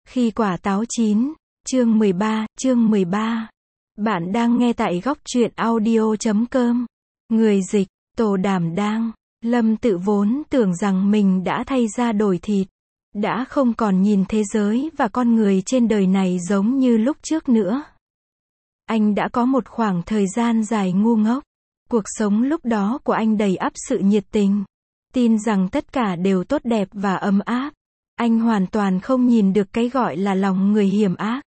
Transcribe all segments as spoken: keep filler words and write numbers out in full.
Khi quả táo chín, chương mười ba, chương mười ba. Bạn đang nghe tại góc truyện audio chấm com. Người dịch, Tổ Đảm Đang. Lâm Tự vốn tưởng rằng mình đã thay da đổi thịt, đã không còn nhìn thế giới và con người trên đời này giống như lúc trước nữa. Anh đã có một khoảng thời gian dài ngu ngốc. Cuộc sống lúc đó của anh đầy ắp sự nhiệt tình, tin rằng tất cả đều tốt đẹp và ấm áp. Anh hoàn toàn không nhìn được cái gọi là lòng người hiểm ác.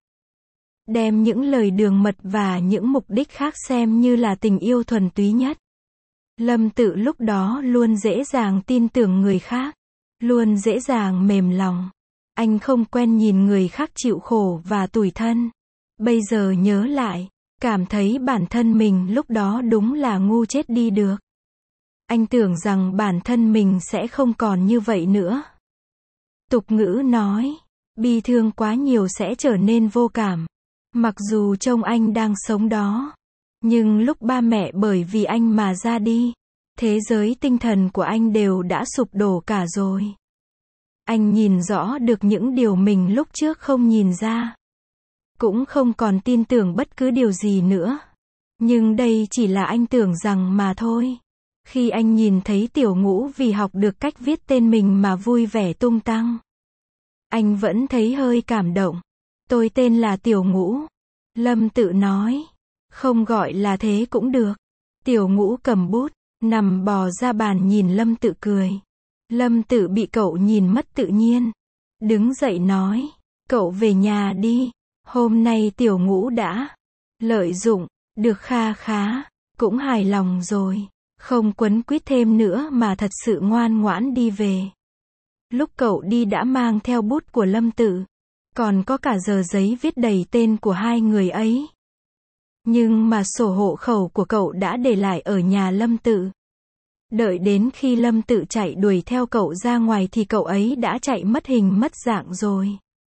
Đem những lời đường mật và những mục đích khác xem như là tình yêu thuần túy nhất. Lâm Tự lúc đó luôn dễ dàng tin tưởng người khác, luôn dễ dàng mềm lòng. Anh không quen nhìn người khác chịu khổ và tủi thân. Bây giờ nhớ lại, cảm thấy bản thân mình lúc đó đúng là ngu chết đi được. Anh tưởng rằng bản thân mình sẽ không còn như vậy nữa. Tục ngữ nói, bi thương quá nhiều sẽ trở nên vô cảm. Mặc dù trông anh đang sống đó, nhưng lúc ba mẹ bởi vì anh mà ra đi, thế giới tinh thần của anh đều đã sụp đổ cả rồi. Anh nhìn rõ được những điều mình lúc trước không nhìn ra. Cũng không còn tin tưởng bất cứ điều gì nữa. Nhưng đây chỉ là anh tưởng rằng mà thôi. Khi anh nhìn thấy Tiểu Ngũ vì học được cách viết tên mình mà vui vẻ tung tăng, anh vẫn thấy hơi cảm động. Tôi tên là Tiểu Ngũ. Lâm Tự nói. Không gọi là thế cũng được. Tiểu Ngũ cầm bút, nằm bò ra bàn nhìn Lâm Tự cười. Lâm Tự bị cậu nhìn mất tự nhiên. Đứng dậy nói. Cậu về nhà đi. Hôm nay Tiểu Ngũ đã lợi dụng, được kha khá, cũng hài lòng rồi. Không quấn quýt thêm nữa mà thật sự ngoan ngoãn đi về. Lúc cậu đi đã mang theo bút của Lâm Tự. Còn có cả tờ giấy viết đầy tên của hai người ấy. Nhưng mà sổ hộ khẩu của cậu đã để lại ở nhà Lâm Tự. Đợi đến khi Lâm Tự chạy đuổi theo cậu ra ngoài thì cậu ấy đã chạy mất hình mất dạng rồi.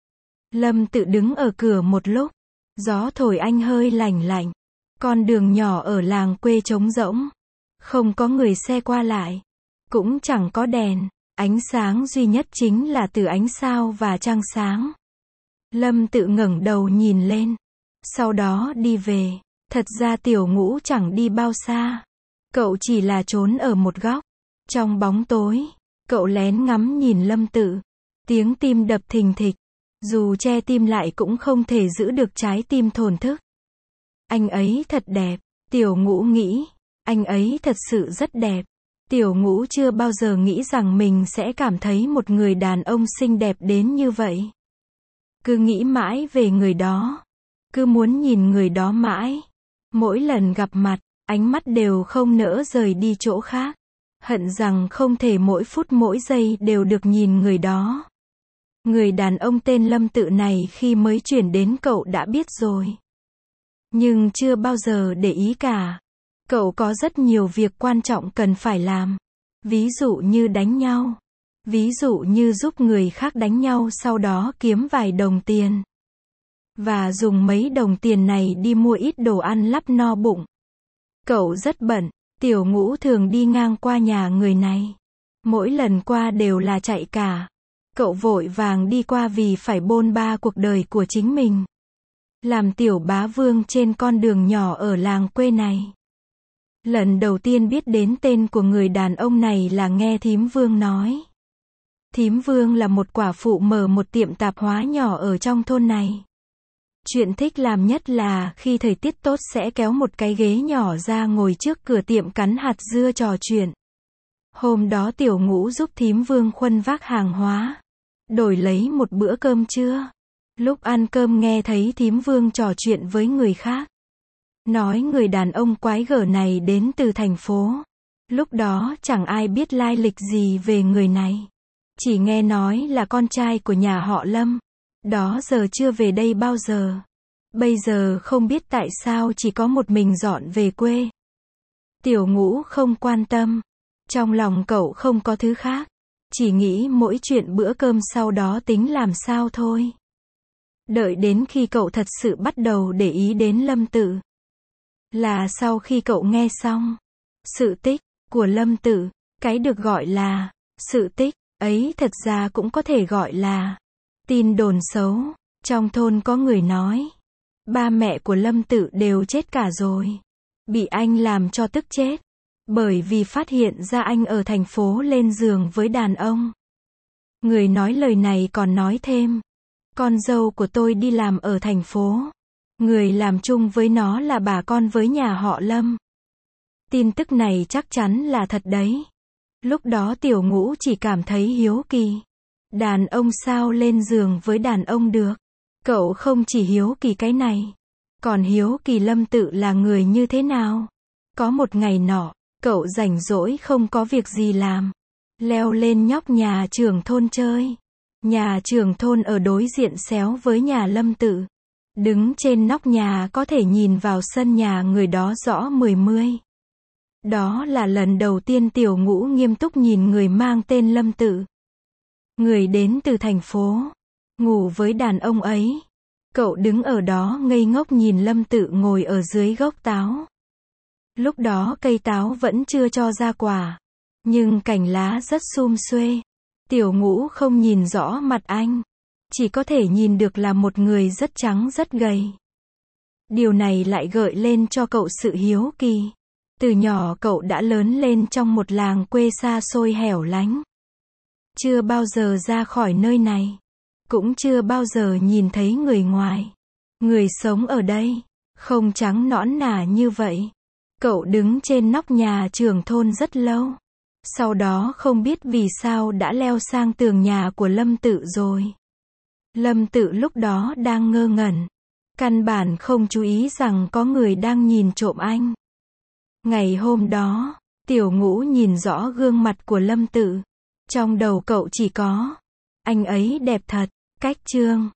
Lâm Tự đứng ở cửa một lúc. Gió thổi anh hơi lành lạnh. Con đường nhỏ ở làng quê trống rỗng. Không có người xe qua lại. Cũng chẳng có đèn. Ánh sáng duy nhất chính là từ ánh sao và trăng sáng. Lâm Tự ngẩng đầu nhìn lên. Sau đó đi về. Thật ra Tiểu Ngũ chẳng đi bao xa. Cậu chỉ là trốn ở một góc. Trong bóng tối, cậu lén ngắm nhìn Lâm Tự. Tiếng tim đập thình thịch. Dù che tim lại cũng không thể giữ được trái tim thổn thức. Anh ấy thật đẹp. Tiểu Ngũ nghĩ. Anh ấy thật sự rất đẹp. Tiểu Ngũ chưa bao giờ nghĩ rằng mình sẽ cảm thấy một người đàn ông xinh đẹp đến như vậy. Cứ nghĩ mãi về người đó. Cứ muốn nhìn người đó mãi. Mỗi lần gặp mặt, ánh mắt đều không nỡ rời đi chỗ khác. Hận rằng không thể mỗi phút mỗi giây đều được nhìn người đó. Người đàn ông tên Lâm Tự này khi mới chuyển đến cậu đã biết rồi. Nhưng chưa bao giờ để ý cả. Cậu có rất nhiều việc quan trọng cần phải làm. Ví dụ như đánh nhau. Ví dụ như giúp người khác đánh nhau sau đó kiếm vài đồng tiền. Và dùng mấy đồng tiền này đi mua ít đồ ăn lắp no bụng. Cậu rất bận. Tiểu Ngũ thường đi ngang qua nhà người này. Mỗi lần qua đều là chạy cả. Cậu vội vàng đi qua vì phải bôn ba cuộc đời của chính mình. Làm tiểu bá vương trên con đường nhỏ ở làng quê này. Lần đầu tiên biết đến tên của người đàn ông này là nghe Thím Vương nói. Thím Vương là một quả phụ mở một tiệm tạp hóa nhỏ ở trong thôn này. Chuyện thích làm nhất là khi thời tiết tốt sẽ kéo một cái ghế nhỏ ra ngồi trước cửa tiệm cắn hạt dưa trò chuyện. Hôm đó Tiểu Ngũ giúp Thím Vương khuân vác hàng hóa, đổi lấy một bữa cơm trưa. Lúc ăn cơm nghe thấy Thím Vương trò chuyện với người khác. Nói người đàn ông quái gở này đến từ thành phố. Lúc đó chẳng ai biết lai lịch gì về người này. Chỉ nghe nói là con trai của nhà họ Lâm. Đó giờ chưa về đây bao giờ. Bây giờ không biết tại sao chỉ có một mình dọn về quê. Tiểu Ngũ không quan tâm. Trong lòng cậu không có thứ khác. Chỉ nghĩ mỗi chuyện bữa cơm sau đó tính làm sao thôi. Đợi đến khi cậu thật sự bắt đầu để ý đến Lâm Tự. Là sau khi cậu nghe xong sự tích của Lâm Tự. Cái được gọi là sự tích ấy thật ra cũng có thể gọi là Tin đồn xấu, trong thôn có người nói, ba mẹ của Lâm Tự đều chết cả rồi. Bị anh làm cho tức chết, bởi vì phát hiện ra anh ở thành phố lên giường với đàn ông. Người nói lời này còn nói thêm, con dâu của tôi đi làm ở thành phố. Người làm chung với nó là bà con với nhà họ Lâm. Tin tức này chắc chắn là thật đấy. Lúc đó Tiểu Ngũ chỉ cảm thấy hiếu kỳ. Đàn ông sao lên giường với đàn ông được? Cậu không chỉ hiếu kỳ cái này, còn hiếu kỳ Lâm Tự là người như thế nào. Có một ngày nọ, cậu rảnh rỗi không có việc gì làm, leo lên nhóc nhà trưởng thôn chơi. Nhà trưởng thôn ở đối diện xéo với nhà Lâm Tự. Đứng trên nóc nhà có thể nhìn vào sân nhà người đó rõ mười mươi. Đó là lần đầu tiên Tiểu Ngũ nghiêm túc nhìn người mang tên Lâm Tự. Người đến từ thành phố, ngủ với đàn ông ấy. Cậu đứng ở đó ngây ngốc nhìn Lâm Tự ngồi ở dưới gốc táo. Lúc đó cây táo vẫn chưa cho ra quả, nhưng cành lá rất sum xuê. Tiểu Ngũ không nhìn rõ mặt anh, chỉ có thể nhìn được là một người rất trắng rất gầy. Điều này lại gợi lên cho cậu sự hiếu kỳ. Từ nhỏ cậu đã lớn lên trong một làng quê xa xôi hẻo lánh. Chưa bao giờ ra khỏi nơi này, cũng chưa bao giờ nhìn thấy người ngoài. Người sống ở đây, không trắng nõn nà như vậy. Cậu đứng trên nóc nhà trưởng thôn rất lâu. Sau đó không biết vì sao đã leo sang tường nhà của Lâm Tự rồi. Lâm Tự lúc đó đang ngơ ngẩn, căn bản không chú ý rằng có người đang nhìn trộm anh. Ngày hôm đó, Tiểu Ngũ nhìn rõ gương mặt của Lâm Tự. Trong đầu cậu chỉ có, anh ấy đẹp thật, cách trương,